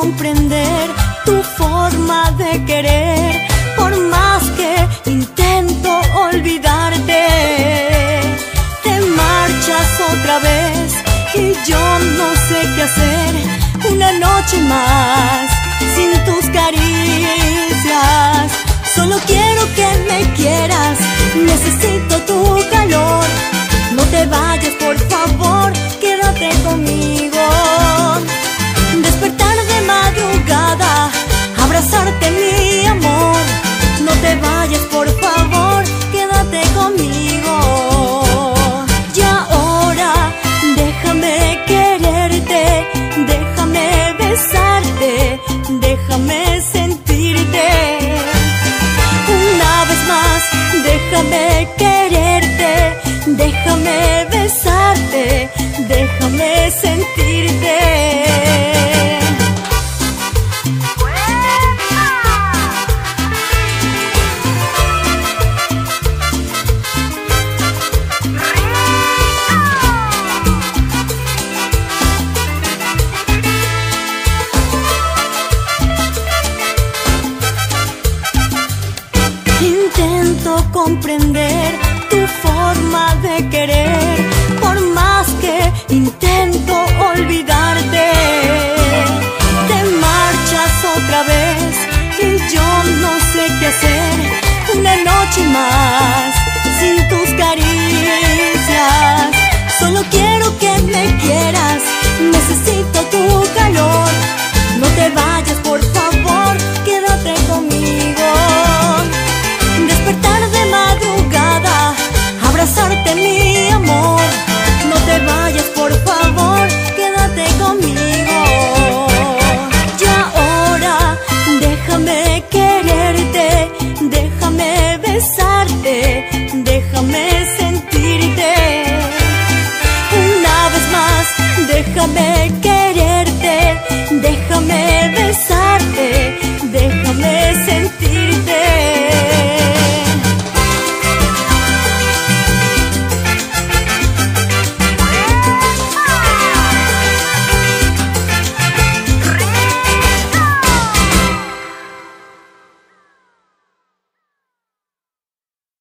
comprender tu forma de querer, por más que intento olvidarte. Te marchas otra vez y yo no sé qué hacer. Una noche más sin tus caricias. Solo quiero que me quieras, necesito tu calor. No te vayas, por favor, quédate conmigo. Despertar de madrugada, abrazarte, mi amor. No te vayas, por favor, quédate conmigo. Y ahora déjame quererte, déjame besarte, déjame sentirte. Una vez más, déjame quererte, déjame besarte, déjame sentirte. Intento comprender tu forma de querer, por más que intento olvidarte. Te marchas otra vez y yo no sé qué hacer. Una noche más sin tus caricias. Solo quiero que me quieras, necesito tu calor. No te vayas, por favor, quédate conmigo. Despertar de madrugada, abrazarte, mi amor. No te vayas, por favor, quédate conmigo. Y ahora déjame quererte, déjame besarte, déjame sentirte. Una vez más, déjame